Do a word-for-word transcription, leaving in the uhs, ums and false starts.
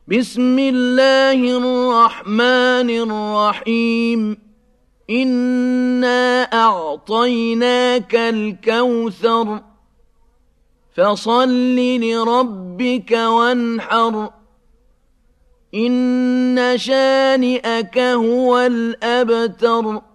بسم الله الرحمن الرحيم إنا أعطيناك الكوثر فصل لربك وانحر إن شانئك هو الأبتر